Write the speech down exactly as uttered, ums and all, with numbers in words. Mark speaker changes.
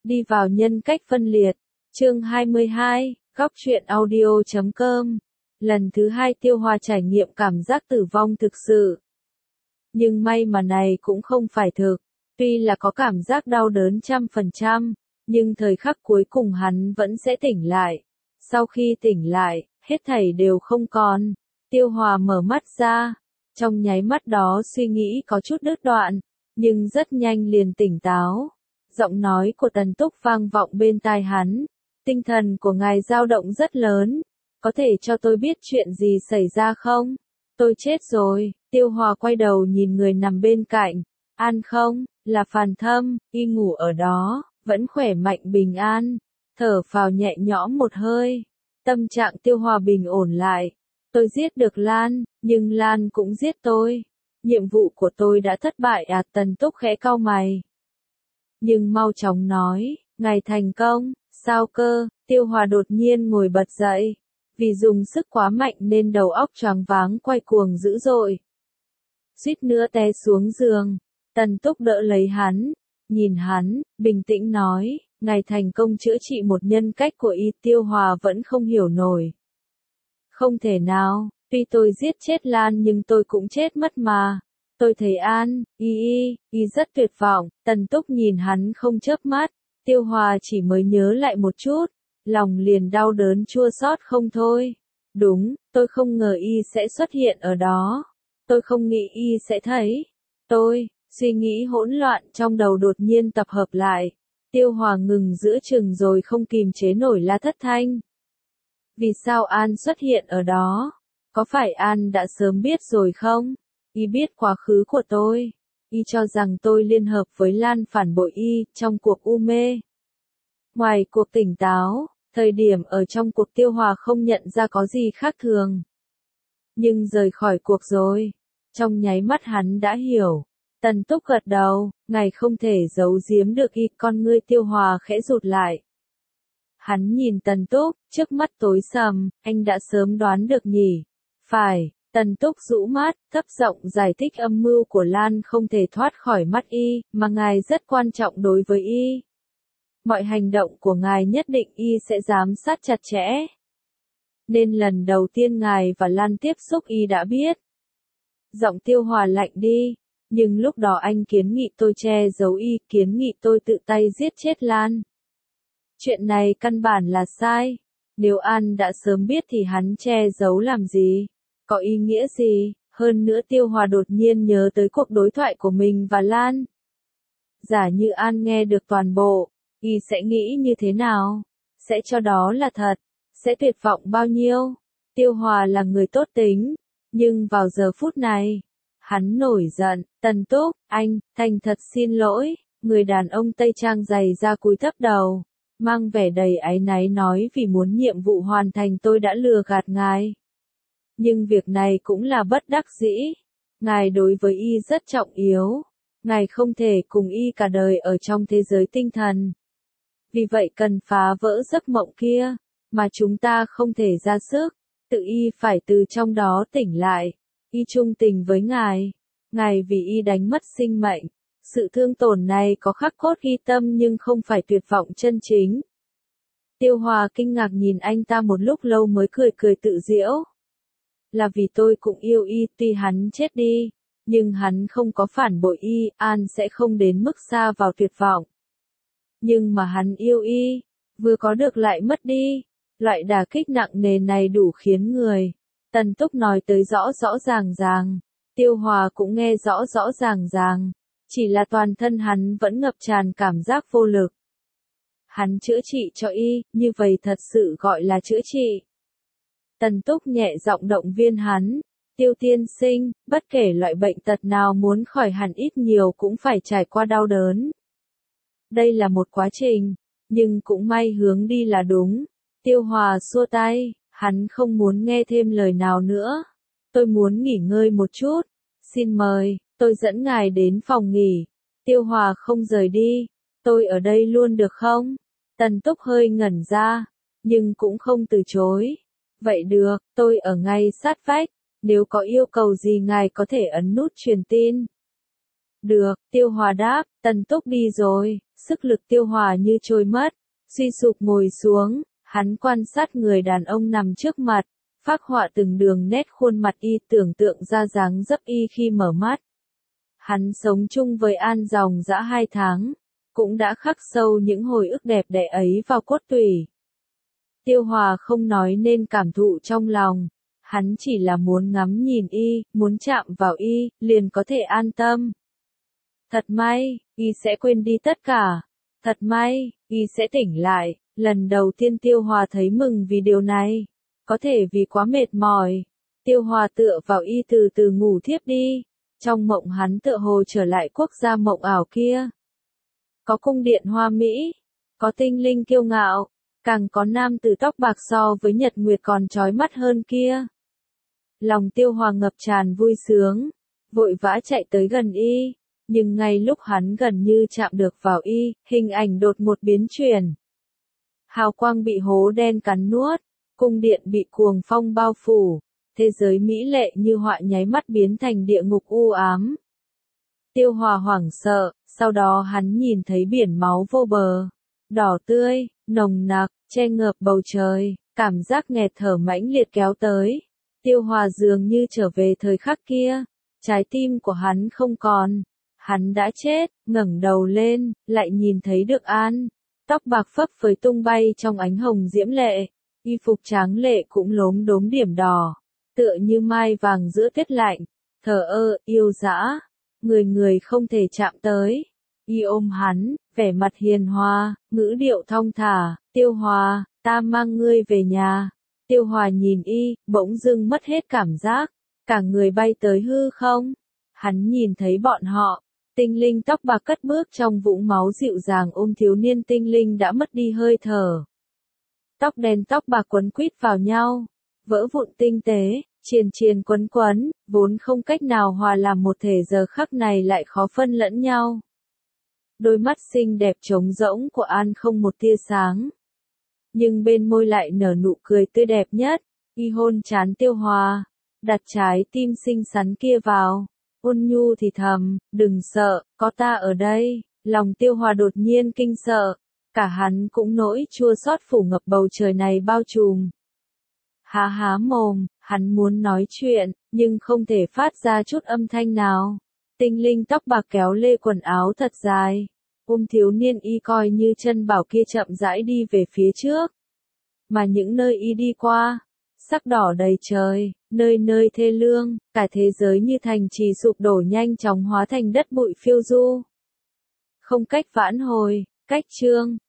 Speaker 1: Đi vào nhân cách phân liệt. Chương hai mươi hai, góc truyện audio chấm com. Lần thứ hai Tiêu Hòa trải nghiệm cảm giác tử vong thực sự. Nhưng may mà này cũng không phải thực. Tuy là có cảm giác đau đớn trăm phần trăm, nhưng thời khắc cuối cùng hắn vẫn sẽ tỉnh lại. Sau khi tỉnh lại, hết thảy đều không còn. Tiêu Hòa mở mắt ra. Trong nháy mắt đó suy nghĩ có chút đứt đoạn, nhưng rất nhanh liền tỉnh táo. Giọng nói của Tần Túc vang vọng bên tai hắn. Tinh thần của ngài dao động rất lớn. Có thể cho tôi biết chuyện gì xảy ra không? Tôi chết rồi. Tiêu Hòa quay đầu nhìn người nằm bên cạnh. An không? Là Phàn Thâm, y ngủ ở đó, vẫn khỏe mạnh bình an. Thở phào nhẹ nhõm một hơi. Tâm trạng Tiêu Hòa bình ổn lại. Tôi giết được Lan, nhưng Lan cũng giết tôi. Nhiệm vụ của tôi đã thất bại à? Tần Túc khẽ cau mày. Nhưng mau chóng nói, ngài thành công, sao cơ? Tiêu Hòa đột nhiên ngồi bật dậy. Vì dùng sức quá mạnh nên đầu óc choáng váng quay cuồng dữ dội. Suýt nữa té xuống giường. Tần Túc đỡ lấy hắn, nhìn hắn, bình tĩnh nói, ngài thành công chữa trị một nhân cách của y. Tiêu Hòa vẫn không hiểu nổi. Không thể nào, tuy tôi giết chết Lan nhưng tôi cũng chết mất mà. Tôi thấy An, y y, y rất tuyệt vọng. Tần Túc nhìn hắn không chớp mắt. Tiêu Hòa chỉ mới nhớ lại một chút, lòng liền đau đớn chua xót không thôi. Đúng, tôi không ngờ y sẽ xuất hiện ở đó. Tôi không nghĩ y sẽ thấy. Tôi, suy nghĩ hỗn loạn trong đầu đột nhiên tập hợp lại. Tiêu Hòa ngừng giữa chừng rồi không kìm chế nổi la thất thanh. Vì sao An xuất hiện ở đó? Có phải An đã sớm biết rồi không? Y biết quá khứ của tôi. Y cho rằng tôi liên hợp với Lan phản bội y trong cuộc u mê. Ngoài cuộc tỉnh táo, thời điểm ở trong cuộc Tiêu Hòa không nhận ra có gì khác thường. Nhưng rời khỏi cuộc rồi. Trong nháy mắt hắn đã hiểu. Tần Túc gật đầu, ngài không thể giấu giếm được y. Con ngươi Tiêu Hòa khẽ rụt lại. Hắn nhìn Tần Túc, trước mắt tối sầm, anh đã sớm đoán được nhỉ? Phải. Tần Túc rũ mắt, thấp giọng giải thích âm mưu của Lan không thể thoát khỏi mắt y, mà ngài rất quan trọng đối với y. Mọi hành động của ngài nhất định y sẽ giám sát chặt chẽ. Nên lần đầu tiên ngài và Lan tiếp xúc y đã biết. Giọng Tiêu Hòa lạnh đi, nhưng lúc đó anh kiến nghị tôi che giấu y, kiến nghị tôi tự tay giết chết Lan. Chuyện này căn bản là sai. Nếu An đã sớm biết thì hắn che giấu làm gì? Có ý nghĩa gì? Hơn nữa Tiêu Hòa đột nhiên nhớ tới cuộc đối thoại của mình và Lan. Giả như An nghe được toàn bộ, y sẽ nghĩ như thế nào? Sẽ cho đó là thật? Sẽ tuyệt vọng bao nhiêu? Tiêu Hòa là người tốt tính, nhưng vào giờ phút này, hắn nổi giận. Tần Túc, anh, thành thật xin lỗi. Người đàn ông Tây Trang dày ra cúi thấp đầu, mang vẻ đầy áy náy nói vì muốn nhiệm vụ hoàn thành tôi đã lừa gạt ngài. Nhưng việc này cũng là bất đắc dĩ. Ngài đối với y rất trọng yếu. Ngài không thể cùng y cả đời ở trong thế giới tinh thần. Vì vậy cần phá vỡ giấc mộng kia, mà chúng ta không thể ra sức. Tự y phải từ trong đó tỉnh lại. Y trung tình với ngài. Ngài vì y đánh mất sinh mệnh. Sự thương tổn này có khắc cốt ghi tâm nhưng không phải tuyệt vọng chân chính. Tiêu Hòa kinh ngạc nhìn anh ta một lúc lâu mới cười cười tự giễu. Là vì tôi cũng yêu y, tuy hắn chết đi, nhưng hắn không có phản bội y, An sẽ không đến mức xa vào tuyệt vọng. Nhưng mà hắn yêu y, vừa có được lại mất đi, loại đả kích nặng nề này đủ khiến người. Tần Túc nói tới rõ rõ ràng ràng, Tiêu Hòa cũng nghe rõ rõ ràng ràng, chỉ là toàn thân hắn vẫn ngập tràn cảm giác vô lực. Hắn chữa trị cho y, như vậy thật sự gọi là chữa trị. Tần Túc nhẹ giọng động viên hắn, Tiêu tiên sinh, bất kể loại bệnh tật nào muốn khỏi hẳn ít nhiều cũng phải trải qua đau đớn. Đây là một quá trình, nhưng cũng may hướng đi là đúng. Tiêu Hòa xua tay, hắn không muốn nghe thêm lời nào nữa. Tôi muốn nghỉ ngơi một chút, xin mời, tôi dẫn ngài đến phòng nghỉ. Tiêu Hòa không rời đi, tôi ở đây luôn được không? Tần Túc hơi ngẩn ra, nhưng cũng không từ chối. Vậy được, tôi ở ngay sát vách, nếu có yêu cầu gì ngài có thể ấn nút truyền tin. Được, Tiêu Hòa đáp, Tần Túc đi rồi, sức lực Tiêu Hòa như trôi mất, suy sụp ngồi xuống, hắn quan sát người đàn ông nằm trước mặt, phác họa từng đường nét khuôn mặt y, tưởng tượng ra dáng dấp y khi mở mắt. Hắn sống chung với An dòng dã hai tháng, cũng đã khắc sâu những hồi ức đẹp đẽ ấy vào cốt tủy. Tiêu Hòa không nói nên cảm thụ trong lòng, hắn chỉ là muốn ngắm nhìn y, muốn chạm vào y, liền có thể an tâm. Thật may, y sẽ quên đi tất cả. Thật may, y sẽ tỉnh lại. Lần đầu tiên Tiêu Hòa thấy mừng vì điều này. Có thể vì quá mệt mỏi. Tiêu Hòa tựa vào y từ từ ngủ thiếp đi. Trong mộng hắn tựa hồ trở lại quốc gia mộng ảo kia. Có cung điện hoa mỹ, có tinh linh kiêu ngạo, càng có nam tử tóc bạc so với nhật nguyệt còn chói mắt hơn kia. Lòng Tiêu Hòa ngập tràn vui sướng, vội vã chạy tới gần y, nhưng ngay lúc hắn gần như chạm được vào y, hình ảnh đột một biến chuyển. Hào quang bị hố đen cắn nuốt, cung điện bị cuồng phong bao phủ, thế giới mỹ lệ như họa nháy mắt biến thành địa ngục u ám. Tiêu Hòa hoảng sợ, sau đó hắn nhìn thấy biển máu vô bờ, đỏ tươi, nồng nặc, che ngợp bầu trời, cảm giác nghẹt thở mãnh liệt kéo tới. Tiêu Hòa dường như trở về thời khắc kia, trái tim của hắn không còn, hắn đã chết, ngẩng đầu lên, lại nhìn thấy được An, tóc bạc phấp phới tung bay trong ánh hồng diễm lệ, y phục tráng lệ cũng lốm đốm điểm đỏ, tựa như mai vàng giữa tuyết lạnh, thờ ơ, yêu dã, người người không thể chạm tới. Y ôm hắn, vẻ mặt hiền hòa, ngữ điệu thong thả, Tiêu Hòa, ta mang ngươi về nhà. Tiêu Hòa nhìn y, bỗng dưng mất hết cảm giác, cả người bay tới hư không. Hắn nhìn thấy bọn họ, tinh linh tóc bạc cất bước trong vũng máu dịu dàng ôm thiếu niên tinh linh đã mất đi hơi thở. Tóc đen tóc bạc quấn quýt vào nhau, vỡ vụn tinh tế, triền triền quấn quấn, vốn không cách nào hòa làm một thể giờ khắc này lại khó phân lẫn nhau. Đôi mắt xinh đẹp trống rỗng của An không một tia sáng. Nhưng bên môi lại nở nụ cười tươi đẹp nhất, y hôn trán Tiêu Hòa, đặt trái tim xinh xắn kia vào, ôn nhu thì thầm, đừng sợ, có ta ở đây. Lòng Tiêu Hòa đột nhiên kinh sợ, cả hắn cũng nỗi chua xót phủ ngập bầu trời này bao trùm. Há há mồm, hắn muốn nói chuyện, nhưng không thể phát ra chút âm thanh nào. Tinh linh tóc bạc kéo lê quần áo thật dài, ôm thiếu niên y coi như chân bảo kia chậm rãi đi về phía trước. Mà những nơi y đi qua, sắc đỏ đầy trời, nơi nơi thê lương, cả thế giới như thành trì sụp đổ nhanh chóng hóa thành đất bụi phiêu du. Không cách vãn hồi, cách chương.